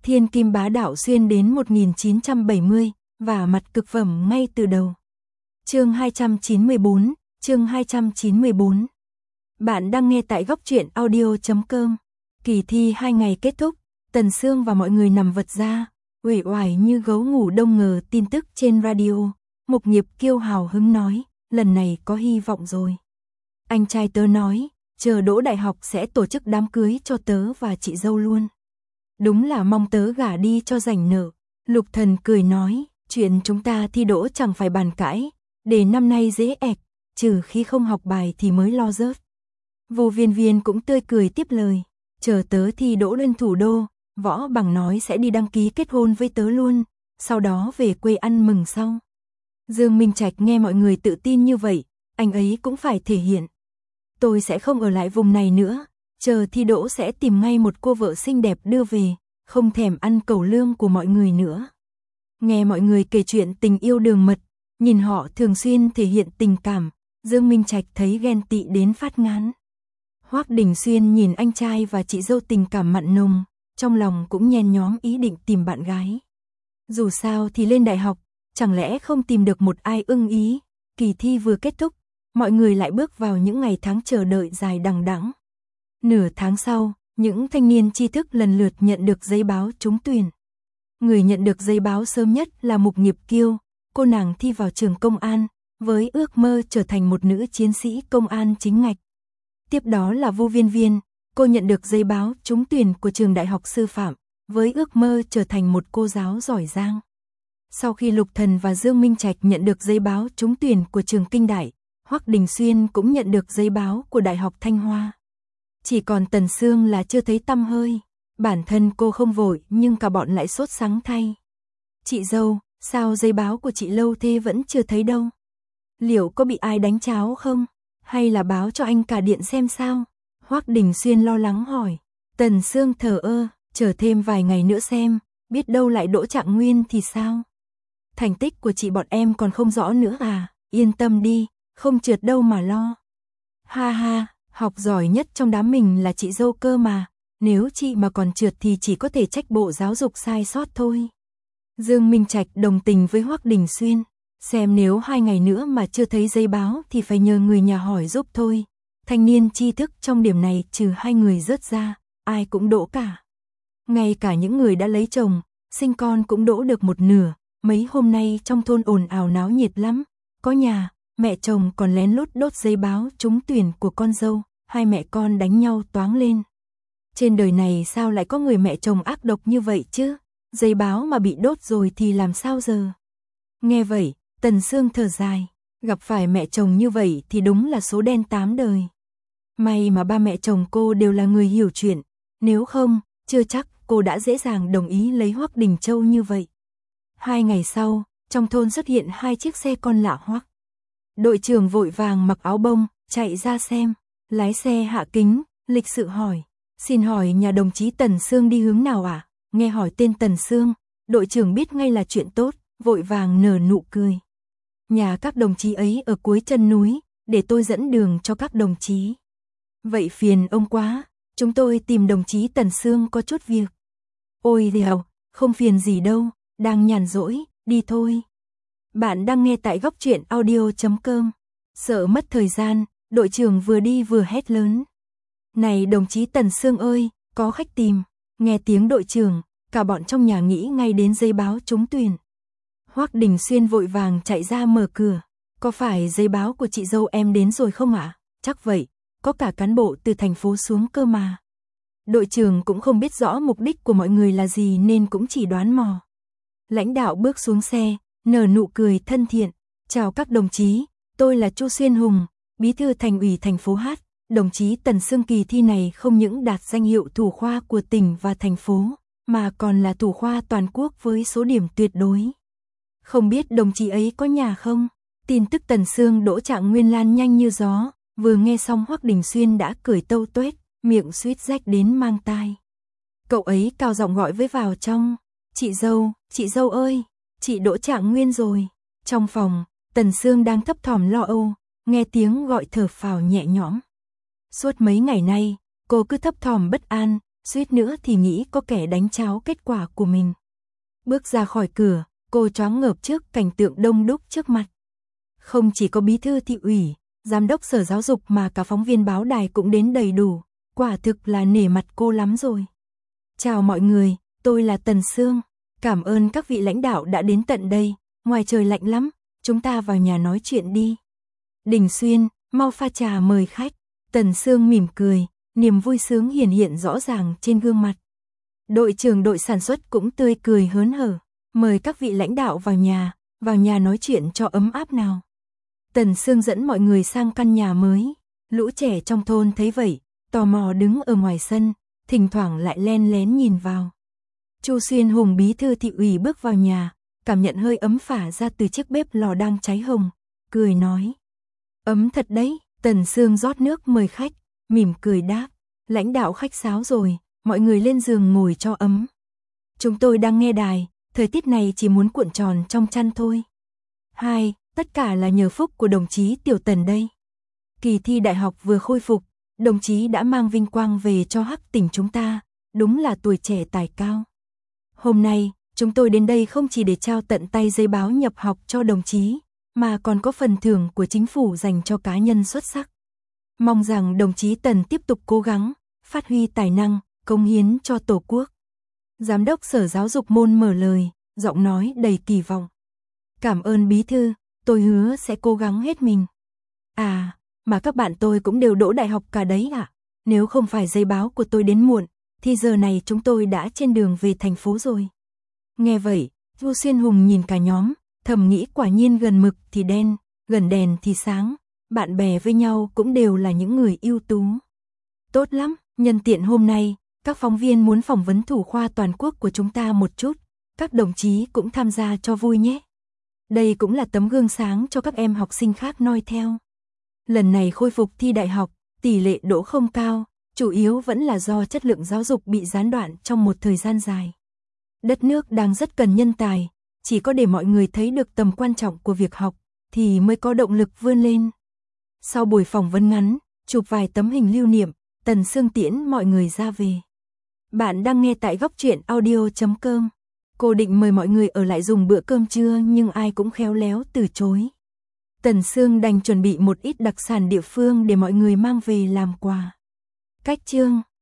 Thiên kim bá đạo xuyên đến 1970, và mặt cực phẩm ngay từ đầu. Chương 294. Bạn đang nghe tại góc truyện audio.com. Kỳ thi 2 ngày kết thúc, Tần Sương và mọi người nằm vật ra, uể oải như gấu ngủ đông ngờ tin tức trên radio. Mục Nghiệp Kiêu hào hứng nói, lần này có hy vọng rồi. Anh trai tớ nói, chờ đỗ đại học sẽ tổ chức đám cưới cho tớ và chị dâu luôn. Đúng là mong tớ gả đi cho rảnh nợ. Lục Thần cười nói, chuyện chúng ta thi đỗ chẳng phải bàn cãi, để năm nay dễ ẹc, trừ khi không học bài thì mới lo rớt. Vô Viên Viên cũng tươi cười tiếp lời, chờ tớ thi đỗ lên thủ đô, Võ Bằng nói sẽ đi đăng ký kết hôn với tớ luôn, sau đó về quê ăn mừng sau. Dương Minh Trạch nghe mọi người tự tin như vậy, anh ấy cũng phải thể hiện. Tôi sẽ không ở lại vùng này nữa, chờ thi đỗ sẽ tìm ngay một cô vợ xinh đẹp đưa về, không thèm ăn cẩu lương của mọi người nữa. Nghe mọi người kể chuyện tình yêu đường mật, nhìn họ thường xuyên thể hiện tình cảm, Dương Minh Trạch thấy ghen tị đến phát ngán. Hoắc Đình Xuyên nhìn anh trai và chị dâu tình cảm mặn nồng, trong lòng cũng nhen nhóm ý định tìm bạn gái. Dù sao thì lên đại học, chẳng lẽ không tìm được một ai ưng ý. Kỳ thi vừa kết thúc, mọi người lại bước vào những ngày tháng chờ đợi dài đằng đẵng. Nửa tháng sau, những thanh niên tri thức lần lượt nhận được giấy báo trúng tuyển. Người nhận được giấy báo sớm nhất là Mục Nghiệp Kiêu, cô nàng thi vào trường công an, với ước mơ trở thành một nữ chiến sĩ công an chính ngạch. Tiếp đó là Vô Viên Viên, cô nhận được giấy báo trúng tuyển của trường đại học sư phạm, với ước mơ trở thành một cô giáo giỏi giang. Sau khi Lục Thần và Dương Minh Trạch nhận được giấy báo trúng tuyển của trường Kinh Đại, Hoắc Đình Xuyên cũng nhận được giấy báo của Đại học Thanh Hoa. Chỉ còn Tần Sương là chưa thấy tăm hơi, bản thân cô không vội nhưng cả bọn lại sốt sắng thay. Chị dâu, sao giấy báo của chị lâu thế vẫn chưa thấy đâu? Liệu có bị ai đánh cháo không? Hay là báo cho anh cả điện xem sao? Hoắc Đình Xuyên lo lắng hỏi. Tần Sương thờ ơ, chờ thêm vài ngày nữa xem, biết đâu lại đỗ trạng nguyên thì sao? Thành tích của chị bọn em còn không rõ nữa à, yên tâm đi, không trượt đâu mà lo. Ha ha, học giỏi nhất trong đám mình là chị dâu cơ mà, nếu chị mà còn trượt thì chỉ có thể trách bộ giáo dục sai sót thôi. Dương Minh Trạch đồng tình với Hoắc Đình Xuyên, xem nếu 2 ngày nữa mà chưa thấy giấy báo thì phải nhờ người nhà hỏi giúp thôi. Thanh niên tri thức trong điểm này trừ 2 người rớt ra, ai cũng đỗ cả. Ngay cả những người đã lấy chồng, sinh con cũng đỗ được một nửa. Mấy hôm nay trong thôn ồn ào náo nhiệt lắm, có nhà, mẹ chồng còn lén lút đốt giấy báo trúng tuyển của con dâu, hai mẹ con đánh nhau toáng lên. Trên đời này sao lại có người mẹ chồng ác độc như vậy chứ, giấy báo mà bị đốt rồi thì làm sao giờ? Nghe vậy, Tần Sương thở dài, gặp phải mẹ chồng như vậy thì đúng là số đen 8 đời. May mà ba mẹ chồng cô đều là người hiểu chuyện, nếu không, chưa chắc cô đã dễ dàng đồng ý lấy Hoắc Đình Châu như vậy. 2 ngày sau, trong thôn xuất hiện 2 chiếc xe con lạ hoắc. Đội trưởng vội vàng mặc áo bông, chạy ra xem, lái xe hạ kính, lịch sự hỏi, xin hỏi nhà đồng chí Tần Sương đi hướng nào ạ? Nghe hỏi tên Tần Sương, đội trưởng biết ngay là chuyện tốt, vội vàng nở nụ cười. Nhà các đồng chí ấy ở cuối chân núi, để tôi dẫn đường cho các đồng chí. Vậy phiền ông quá, chúng tôi tìm đồng chí Tần Sương có chút việc. Ôi dèo, không phiền gì đâu, đang nhàn rỗi, đi thôi. Bạn đang nghe tại góc truyện audio.com. Sợ mất thời gian, đội trưởng vừa đi vừa hét lớn. Này đồng chí Tần Sương ơi, có khách tìm. Nghe tiếng đội trưởng, cả bọn trong nhà nghĩ ngay đến giấy báo trúng tuyển. Hoắc Đình Xuyên vội vàng chạy ra mở cửa. Có phải giấy báo của chị dâu em đến rồi không ạ? Chắc vậy, có cả cán bộ từ thành phố xuống cơ mà. Đội trưởng cũng không biết rõ mục đích của mọi người là gì nên cũng chỉ đoán mò. Lãnh đạo bước xuống xe, nở nụ cười thân thiện. Chào các đồng chí, tôi là Chu Xuyên Hùng, bí thư thành ủy thành phố H. Đồng chí Tần Sương kỳ thi này không những đạt danh hiệu thủ khoa của tỉnh và thành phố, mà còn là thủ khoa toàn quốc với số điểm tuyệt đối. Không biết đồng chí ấy có nhà không? Tin tức Tần Sương đỗ trạng nguyên lan nhanh như gió, vừa nghe xong Hoắc Đình Xuyên đã cười tâu tuét, miệng suýt rách đến mang tai. Cậu ấy cao giọng gọi với vào trong, chị dâu ơi, chị đỗ trạng nguyên rồi. Trong phòng, Tần Sương đang thấp thỏm lo âu, nghe tiếng gọi thở phào nhẹ nhõm. Suốt mấy ngày nay, cô cứ thấp thỏm bất an, suýt nữa thì nghĩ có kẻ đánh cháo kết quả của mình. Bước ra khỏi cửa, cô choáng ngợp trước cảnh tượng đông đúc trước mặt. Không chỉ có bí thư thị ủy, giám đốc sở giáo dục mà cả phóng viên báo đài cũng đến đầy đủ, quả thực là nể mặt cô lắm rồi. Chào mọi người, tôi là Tần Sương, cảm ơn các vị lãnh đạo đã đến tận đây, ngoài trời lạnh lắm, chúng ta vào nhà nói chuyện đi. Đình Xuyên, mau pha trà mời khách. Tần Sương mỉm cười, niềm vui sướng hiển hiện rõ ràng trên gương mặt. Đội trưởng đội sản xuất cũng tươi cười hớn hở, mời các vị lãnh đạo vào nhà nói chuyện cho ấm áp nào. Tần Sương dẫn mọi người sang căn nhà mới, lũ trẻ trong thôn thấy vậy, tò mò đứng ở ngoài sân, thỉnh thoảng lại len lén nhìn vào. Chu Xuyên Hùng bí thư thị ủy bước vào nhà, cảm nhận hơi ấm phả ra từ chiếc bếp lò đang cháy hồng, cười nói. Ấm thật đấy. Tần Sương rót nước mời khách, mỉm cười đáp, lãnh đạo khách sáo rồi, mọi người lên giường ngồi cho ấm. Chúng tôi đang nghe đài, thời tiết này chỉ muốn cuộn tròn trong chăn thôi. Tất cả là nhờ phúc của đồng chí Tiểu Tần đây. Kỳ thi đại học vừa khôi phục, đồng chí đã mang vinh quang về cho Hắc tỉnh chúng ta, đúng là tuổi trẻ tài cao. Hôm nay, chúng tôi đến đây không chỉ để trao tận tay giấy báo nhập học cho đồng chí, mà còn có phần thưởng của chính phủ dành cho cá nhân xuất sắc. Mong rằng đồng chí Tần tiếp tục cố gắng, phát huy tài năng, cống hiến cho Tổ quốc. Giám đốc Sở Giáo dục Môn mở lời, giọng nói đầy kỳ vọng. Cảm ơn bí thư, tôi hứa sẽ cố gắng hết mình. Mà các bạn tôi cũng đều đỗ đại học cả đấy ạ. Nếu không phải giấy báo của tôi đến muộn, thì giờ này chúng tôi đã trên đường về thành phố rồi. Nghe vậy, Chu Xuyên Hùng nhìn cả nhóm, thầm nghĩ quả nhiên gần mực thì đen, gần đèn thì sáng, bạn bè với nhau cũng đều là những người ưu tú. Tốt lắm, nhân tiện hôm nay, các phóng viên muốn phỏng vấn thủ khoa toàn quốc của chúng ta một chút, các đồng chí cũng tham gia cho vui nhé. Đây cũng là tấm gương sáng cho các em học sinh khác noi theo. Lần này khôi phục thi đại học, tỷ lệ đỗ không cao, chủ yếu vẫn là do chất lượng giáo dục bị gián đoạn trong một thời gian dài. Đất nước đang rất cần nhân tài, chỉ có để mọi người thấy được tầm quan trọng của việc học, thì mới có động lực vươn lên. Sau buổi phỏng vấn ngắn, chụp vài tấm hình lưu niệm, Tần Sương tiễn mọi người ra về. Bạn đang nghe tại Góc Truyện Audio.com. Cô định mời mọi người ở lại dùng bữa cơm trưa nhưng ai cũng khéo léo từ chối. Tần Sương đành chuẩn bị một ít đặc sản địa phương để mọi người mang về làm quà. Cách chương